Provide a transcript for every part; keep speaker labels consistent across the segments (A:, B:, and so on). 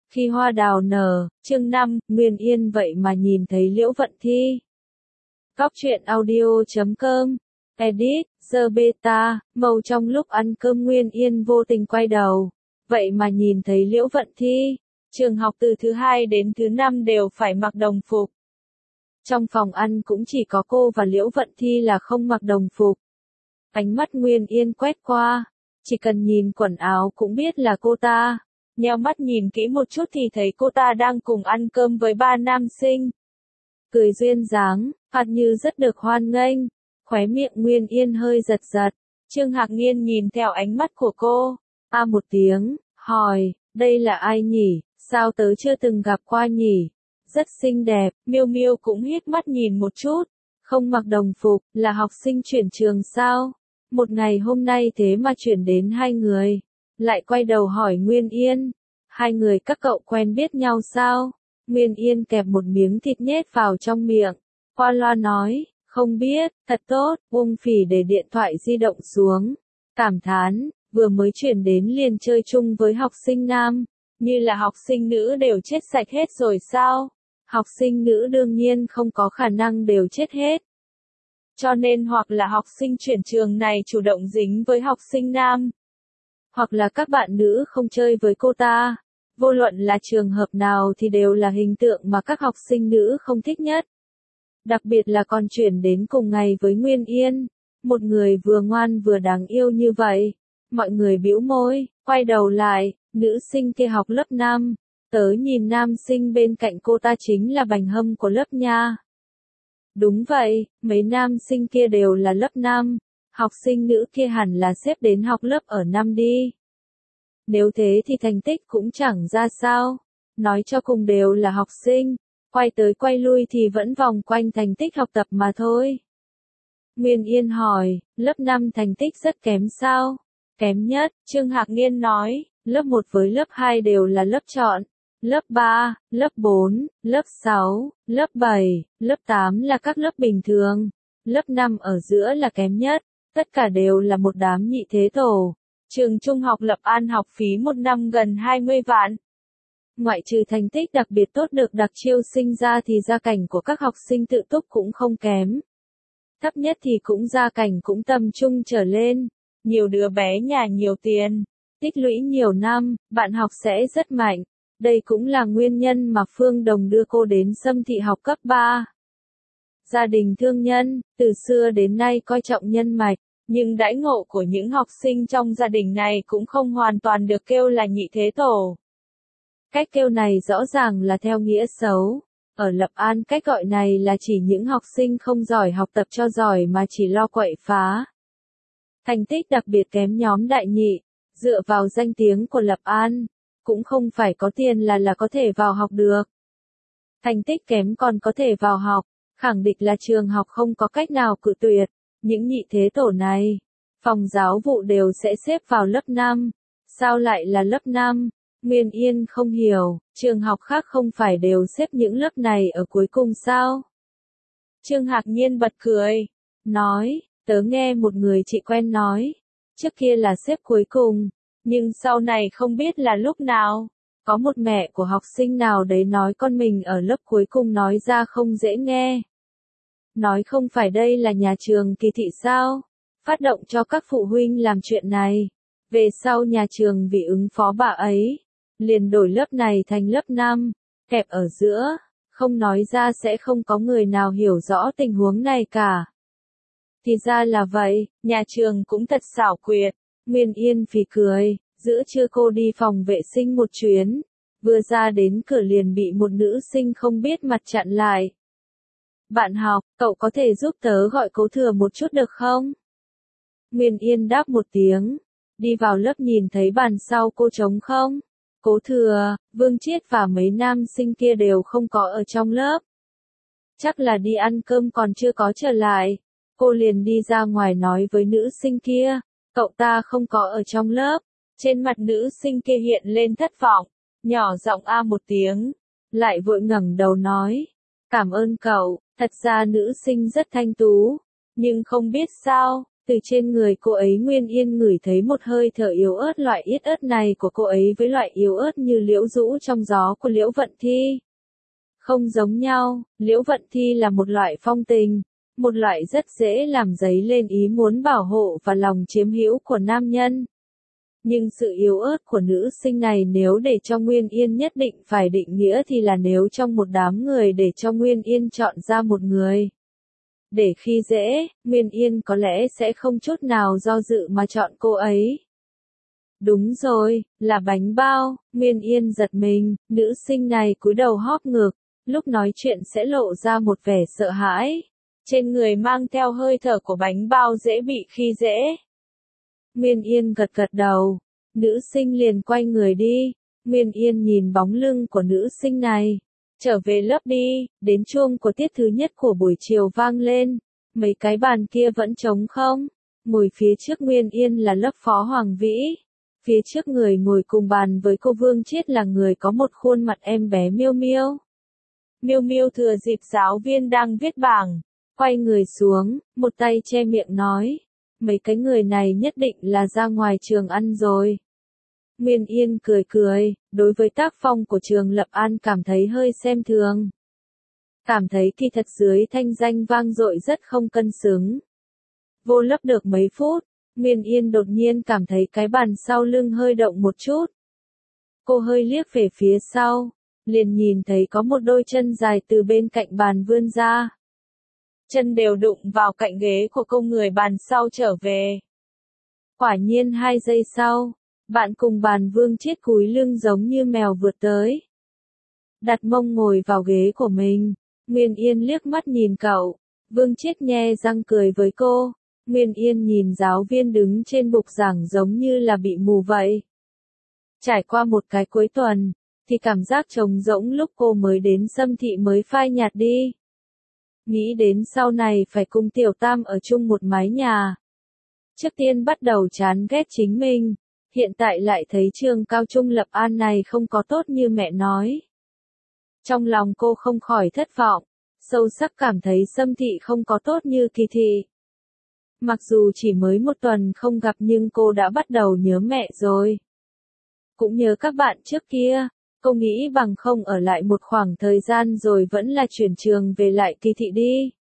A: Khi hoa đào nở, chương 5, Nguyên Yên vậy mà nhìn thấy Liễu Vận Thi. Góc truyện audio.com, edit, The Beta, màu trong lúc ăn cơm Nguyên Yên vô tình quay đầu. Vậy mà nhìn thấy Liễu Vận Thi. Trường học từ thứ 2 đến thứ 5 đều phải mặc đồng phục. Trong phòng ăn cũng chỉ có cô và Liễu Vận Thi là không mặc đồng phục. Ánh mắt Nguyên Yên quét qua, chỉ cần nhìn quần áo cũng biết là cô ta. Nheo mắt nhìn kỹ một chút thì thấy cô ta đang cùng ăn cơm với 3 nam sinh. Cười duyên dáng, hạt như rất được hoan nghênh, khóe miệng Nguyên Yên hơi giật giật. Trương Hạc Niên nhìn theo ánh mắt của cô, một tiếng, hỏi, đây là ai nhỉ, sao tớ chưa từng gặp qua nhỉ? Rất xinh đẹp, Miêu Miêu cũng hít mắt nhìn một chút, không mặc đồng phục, là học sinh chuyển trường sao? Một ngày hôm nay thế mà chuyển đến 2 người. Lại quay đầu hỏi Nguyên Yên, 2 người các cậu quen biết nhau sao? Nguyên Yên kẹp một miếng thịt nhét vào trong miệng, qua loa nói, không biết, thật tốt, buông phỉ để điện thoại di động xuống, cảm thán, vừa mới chuyển đến liền chơi chung với học sinh nam, như là học sinh nữ đều chết sạch hết rồi sao? Học sinh nữ đương nhiên không có khả năng đều chết hết. Cho nên hoặc là học sinh chuyển trường này chủ động dính với học sinh nam, hoặc là các bạn nữ không chơi với cô ta. Vô luận là trường hợp nào thì đều là hình tượng mà các học sinh nữ không thích nhất. Đặc biệt là còn chuyển đến cùng ngày với Nguyên Yên, một người vừa ngoan vừa đáng yêu như vậy. Mọi người bĩu môi, quay đầu lại, nữ sinh kia học lớp 5, tớ nhìn nam sinh bên cạnh cô ta chính là bành hâm của lớp nha. Đúng vậy, mấy nam sinh kia đều là lớp 5, học sinh nữ kia hẳn là xếp đến học lớp ở 5 đi. Nếu thế thì thành tích cũng chẳng ra sao, nói cho cùng đều là học sinh, quay tới quay lui thì vẫn vòng quanh thành tích học tập mà thôi. Nguyên Yên hỏi, lớp 5 thành tích rất kém sao? Kém nhất, Trương Hạc Niên nói, lớp 1 với lớp 2 đều là lớp chọn, lớp 3, lớp 4, lớp 6, lớp 7, lớp 8 là các lớp bình thường, lớp 5 ở giữa là kém nhất, tất cả đều là một đám nhị thế tổ. Trường trung học Lập An học phí một năm gần 20 vạn. Ngoại trừ thành tích đặc biệt tốt được đặc chiêu sinh ra thì gia cảnh của các học sinh tự túc cũng không kém. Thấp nhất thì cũng gia cảnh cũng tầm trung trở lên. Nhiều đứa bé nhà nhiều tiền, tích lũy nhiều năm, bạn học sẽ rất mạnh. Đây cũng là nguyên nhân mà Phương Đồng đưa cô đến Sâm Thị học cấp 3. Gia đình thương nhân, từ xưa đến nay coi trọng nhân mạch. Nhưng đãi ngộ của những học sinh trong gia đình này cũng không hoàn toàn được kêu là nhị thế tổ. Cách kêu này rõ ràng là theo nghĩa xấu. Ở Lập An cách gọi này là chỉ những học sinh không giỏi học tập cho giỏi mà chỉ lo quậy phá. Thành tích đặc biệt kém nhóm đại nhị, dựa vào danh tiếng của Lập An, cũng không phải có tiền là có thể vào học được. Thành tích kém còn có thể vào học, khẳng định là trường học không có cách nào cự tuyệt. Những nhị thế tổ này, phòng giáo vụ đều sẽ xếp vào lớp 5. Sao lại là lớp 5? Nguyên Yên không hiểu, trường học khác không phải đều xếp những lớp này ở cuối cùng sao? Trương Hạc Niên bật cười, nói, tớ nghe một người chị quen nói, trước kia là xếp cuối cùng, nhưng sau này không biết là lúc nào. Có một mẹ của học sinh nào đấy nói con mình ở lớp cuối cùng nói ra không dễ nghe. Nói không phải đây là nhà trường kỳ thị sao? Phát động cho các phụ huynh làm chuyện này. Về sau nhà trường vì ứng phó bà ấy, liền đổi lớp này thành lớp 5, kẹp ở giữa, không nói ra sẽ không có người nào hiểu rõ tình huống này cả. Thì ra là vậy, nhà trường cũng thật xảo quyệt. Nguyên Yên phì cười, giữa trưa cô đi phòng vệ sinh một chuyến, vừa ra đến cửa liền bị một nữ sinh không biết mặt chặn lại. Bạn học, cậu có thể giúp tớ gọi Cố Thừa một chút được không? Nguyên Yên đáp một tiếng, đi vào lớp nhìn thấy bàn sau cô trống không? Cố Thừa, Vương Chiết và mấy nam sinh kia đều không có ở trong lớp. Chắc là đi ăn cơm còn chưa có trở lại. Cô liền đi ra ngoài nói với nữ sinh kia, cậu ta không có ở trong lớp. Trên mặt nữ sinh kia hiện lên thất vọng, nhỏ giọng một tiếng, lại vội ngẩng đầu nói, cảm ơn cậu. Thật ra nữ sinh rất thanh tú, nhưng không biết sao, Từ trên người cô ấy Nguyên Yên ngửi thấy một hơi thở yếu ớt, loại yết ớt này của cô ấy với loại yếu ớt như liễu rũ trong gió của Liễu Vận Thi. Không giống nhau, Liễu Vận Thi là một loại phong tình, một loại rất dễ làm dấy lên ý muốn bảo hộ và lòng chiếm hữu của nam nhân. Nhưng sự yếu ớt của nữ sinh này nếu để cho Nguyên Yên nhất định phải định nghĩa thì là nếu trong một đám người để cho Nguyên Yên chọn ra một người để khi dễ, Nguyên Yên có lẽ sẽ không chút nào do dự mà chọn cô ấy. Đúng rồi, là bánh bao. Nguyên Yên giật mình, nữ sinh này cúi đầu hóp ngực, lúc nói chuyện sẽ lộ ra một vẻ sợ hãi. Trên người mang theo hơi thở của bánh bao dễ bị khi dễ. Nguyên Yên gật gật đầu, nữ sinh liền quay người đi. Nguyên Yên nhìn bóng lưng của nữ sinh này. Trở về lớp đi, đến chuông của tiết thứ nhất của buổi chiều vang lên. Mấy cái bàn kia vẫn trống không? Ngồi phía trước Nguyên Yên là lớp Phó Hoàng Vĩ. Phía trước người ngồi cùng bàn với cô Vương Chiết là người có một khuôn mặt em bé Miêu Miêu. Miêu Miêu thừa dịp giáo viên đang viết bảng, quay người xuống, một tay che miệng nói. Mấy cái người này nhất định là ra ngoài trường ăn rồi. Nguyên Yên cười cười, đối với tác phong của trường Lập An cảm thấy hơi xem thường. Cảm thấy kỳ thật dưới thanh danh vang dội rất không cân xứng. Vô lớp được mấy phút, Nguyên Yên đột nhiên cảm thấy cái bàn sau lưng hơi động một chút. Cô hơi liếc về phía sau, liền nhìn thấy có một đôi chân dài từ bên cạnh bàn vươn ra. Chân đều đụng vào cạnh ghế của cô người bàn sau trở về. Quả nhiên 2 giây sau, bạn cùng bàn Vương Chiết cúi lưng giống như mèo vượt tới. Đặt mông ngồi vào ghế của mình, Nguyên Yên liếc mắt nhìn cậu, Vương Chiết nhe răng cười với cô. Nguyên Yên nhìn giáo viên đứng trên bục giảng giống như là bị mù vậy. Trải qua một cái cuối tuần, thì cảm giác trống rỗng lúc cô mới đến Sâm Thị mới phai nhạt đi. Nghĩ đến sau này phải cùng Tiểu Tam ở chung một mái nhà. Trước tiên bắt đầu chán ghét chính mình, hiện tại lại thấy trường cao trung Lập An này không có tốt như mẹ nói. Trong lòng cô không khỏi thất vọng, sâu sắc cảm thấy Sâm Thị không có tốt như Kỳ Thị. Mặc dù chỉ mới một tuần không gặp nhưng cô đã bắt đầu nhớ mẹ rồi. Cũng nhớ các bạn trước kia, cô nghĩ bằng không ở lại một khoảng thời gian rồi vẫn là chuyển trường về lại Kỳ Thị đi.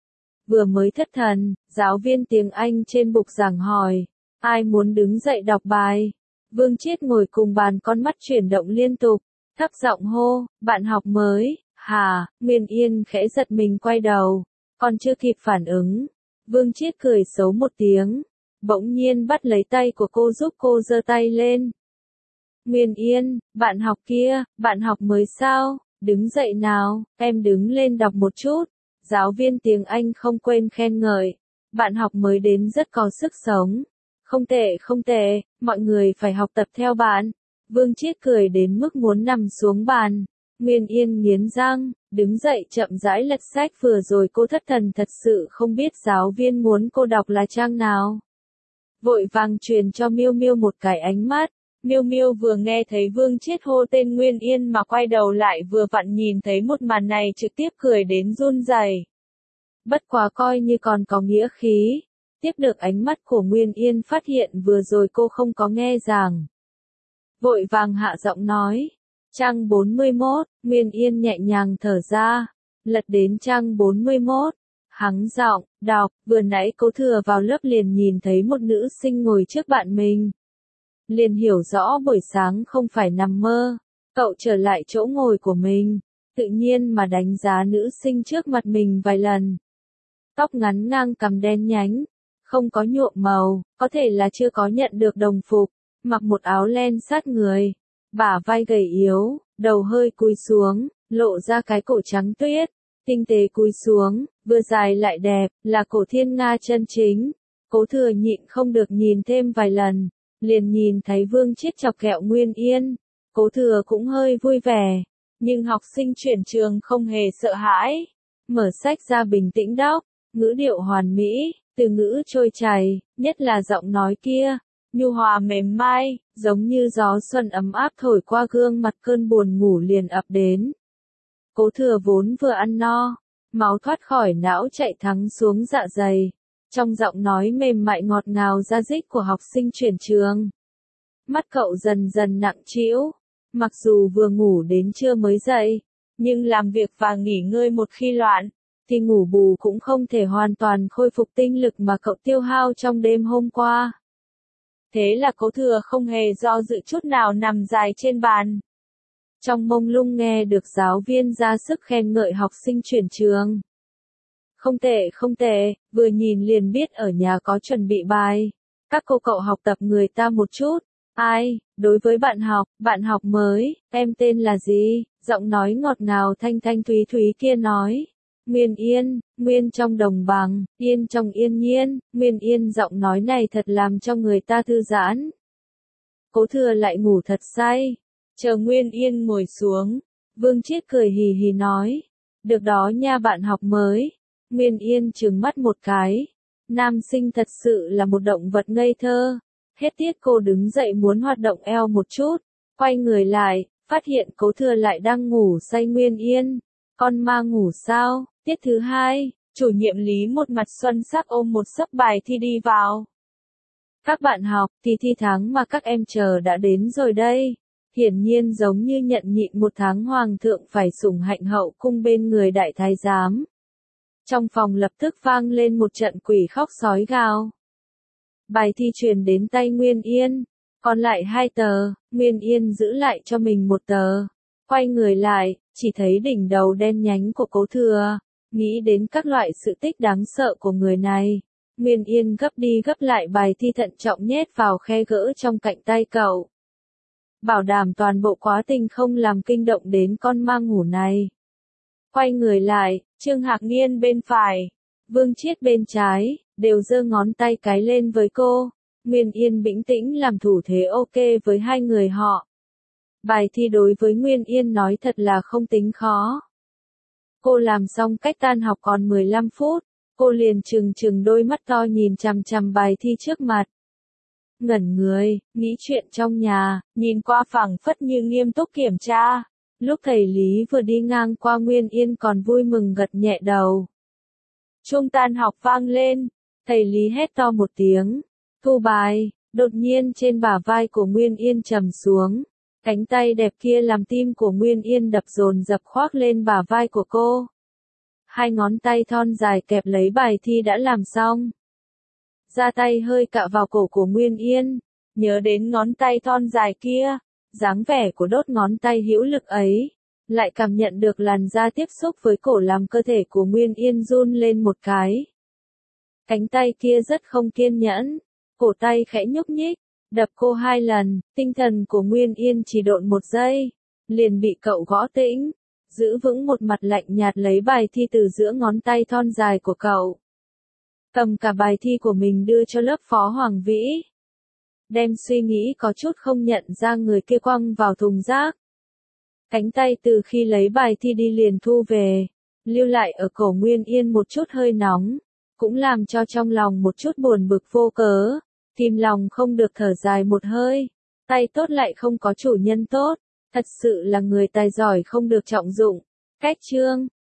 A: Vừa mới thất thần, giáo viên tiếng Anh trên bục giảng hỏi, ai muốn đứng dậy đọc bài? Vương Chiết ngồi cùng bàn con mắt chuyển động liên tục, thấp giọng hô, bạn học mới, hả? Nguyên Yên khẽ giật mình quay đầu, còn chưa kịp phản ứng. Vương Chiết cười xấu một tiếng, bỗng nhiên bắt lấy tay của cô giúp cô giơ tay lên. Nguyên Yên, bạn học kia, bạn học mới sao? Đứng dậy nào, em đứng lên đọc một chút. Giáo viên tiếng Anh không quên khen ngợi. Bạn học mới đến rất có sức sống. Không tệ không tệ, mọi người phải học tập theo bạn. Vương Chiết cười đến mức muốn nằm xuống bàn. Nguyên Yên nghiến răng, đứng dậy chậm rãi lật sách vừa rồi cô thất thần thật sự không biết giáo viên muốn cô đọc là trang nào. Vội vàng truyền cho Miêu Miêu một cái ánh mắt. Miêu Miêu vừa nghe thấy Vương Chiết hô tên Nguyên Yên mà quay đầu lại vừa vặn nhìn thấy một màn này trực tiếp cười đến run rẩy. Bất quá coi như còn có nghĩa khí. Tiếp được ánh mắt của Nguyên Yên phát hiện vừa rồi cô không có nghe giảng. Vội vàng hạ giọng nói. Trang 41, Nguyên Yên nhẹ nhàng thở ra. Lật đến trang 41. Hắng giọng, đọc, vừa nãy cô thừa vào lớp liền nhìn thấy một nữ sinh ngồi trước bạn mình. Liền hiểu rõ buổi sáng không phải nằm mơ. Cậu trở lại chỗ ngồi của mình, tự nhiên mà đánh giá nữ sinh trước mặt mình vài lần. Tóc ngắn ngang cằm đen nhánh, không có nhuộm màu, có thể là chưa có nhận được đồng phục, mặc một áo len sát người, bả vai gầy yếu, đầu hơi cúi xuống, lộ ra cái cổ trắng tuyết, tinh tế cúi xuống, vừa dài lại đẹp, là cổ thiên nga chân chính. Cố Thừa nhịn không được nhìn thêm vài lần, liền nhìn thấy Vương Chiết chọc ghẹo Nguyên Yên. Cố Thừa cũng hơi vui vẻ, nhưng học sinh chuyển trường không hề sợ hãi. Mở sách ra bình tĩnh đọc, ngữ điệu hoàn mỹ, từ ngữ trôi chảy, nhất là giọng nói kia, nhu hòa mềm mai, giống như gió xuân ấm áp thổi qua gương mặt cơn buồn ngủ liền ập đến. Cố Thừa vốn vừa ăn no, máu thoát khỏi não chạy thắng xuống dạ dày, Trong giọng nói mềm mại ngọt ngào da dích của học sinh chuyển trường. Mắt cậu dần dần nặng trĩu, mặc dù vừa ngủ đến trưa mới dậy, nhưng làm việc và nghỉ ngơi một khi loạn, thì ngủ bù cũng không thể hoàn toàn khôi phục tinh lực mà cậu tiêu hao trong đêm hôm qua. Thế là Cố Thừa không hề do dự chút nào nằm dài trên bàn. Trong mông lung nghe được giáo viên ra sức khen ngợi học sinh chuyển trường. Không tệ, vừa nhìn liền biết ở nhà có chuẩn bị bài. Các cô cậu học tập người ta một chút. Ai, đối với bạn học mới, em tên là gì? Giọng nói ngọt ngào thanh thanh thúy thúy kia nói. Nguyên Yên, Nguyên trong đồng bằng, Yên trong yên nhiên, Nguyên Yên giọng nói này thật làm cho người ta thư giãn. Cố Thừa lại ngủ thật say. Chờ Nguyên Yên ngồi xuống, Vương Chiết cười hì hì nói. Được đó nha bạn học mới. Nguyên Yên trừng mắt một cái. Nam sinh thật sự là một động vật ngây thơ. Hết tiết cô đứng dậy muốn hoạt động eo một chút. Quay người lại, phát hiện Cố Thừa lại đang ngủ say. Nguyên Yên, con ma ngủ sao? Tiết thứ 2, chủ nhiệm Lý một mặt xuân sắc ôm một xấp bài thi đi vào. Các bạn học, thì thi tháng mà các em chờ đã đến rồi đây. Hiển nhiên giống như nhận nhịn một tháng hoàng thượng phải sủng hạnh hậu cung bên người đại thái giám. Trong phòng lập tức vang lên một trận quỷ khóc sói gào. Bài thi truyền đến tay Nguyên Yên. Còn lại 2 tờ, Nguyên Yên giữ lại cho mình 1 tờ. Quay người lại, chỉ thấy đỉnh đầu đen nhánh của Cố Thừa. Nghĩ đến các loại sự tích đáng sợ của người này. Nguyên Yên gấp đi gấp lại bài thi thận trọng nhét vào khe gỡ trong cạnh tay cậu. Bảo đảm toàn bộ quá trình không làm kinh động đến con ma ngủ này. Quay người lại, Trương Hạc Niên bên phải, Vương Chiết bên trái, đều giơ ngón tay cái lên với cô. Nguyên Yên bình tĩnh làm thủ thế ok với 2 người họ. Bài thi đối với Nguyên Yên nói thật là không tính khó. Cô làm xong cách tan học còn 15 phút, cô liền trừng đôi mắt to nhìn chằm chằm bài thi trước mặt. Ngẩn người, nghĩ chuyện trong nhà, nhìn qua phảng phất như nghiêm túc kiểm tra. Lúc thầy Lý vừa đi ngang qua Nguyên Yên còn vui mừng gật nhẹ đầu. Chuông tan học vang lên, thầy Lý hét to một tiếng, thu bài, đột nhiên trên bả vai của Nguyên Yên trầm xuống. Cánh tay đẹp kia làm tim của Nguyên Yên đập dồn dập khoác lên bả vai của cô. 2 ngón tay thon dài kẹp lấy bài thi đã làm xong. Ra tay hơi cạ vào cổ của Nguyên Yên, nhớ đến ngón tay thon dài kia, dáng vẻ của đốt ngón tay hữu lực ấy, lại cảm nhận được làn da tiếp xúc với cổ làm cơ thể của Nguyên Yên run lên một cái. Cánh tay kia rất không kiên nhẫn, cổ tay khẽ nhúc nhích, đập cô 2 lần, tinh thần của Nguyên Yên chỉ độn 1 giây, liền bị cậu gõ tĩnh, giữ vững một mặt lạnh nhạt lấy bài thi từ giữa ngón tay thon dài của cậu. Cầm cả bài thi của mình đưa cho lớp phó Hoàng Vĩ. Đem suy nghĩ có chút không nhận ra người kia quăng vào thùng rác. Cánh tay từ khi lấy bài thi đi liền thu về, lưu lại ở cổ Nguyên Yên một chút hơi nóng, cũng làm cho trong lòng một chút buồn bực vô cớ, kìm lòng không được thở dài một hơi. Tay tốt lại không có chủ nhân tốt, thật sự là người tài giỏi không được trọng dụng. Cách chương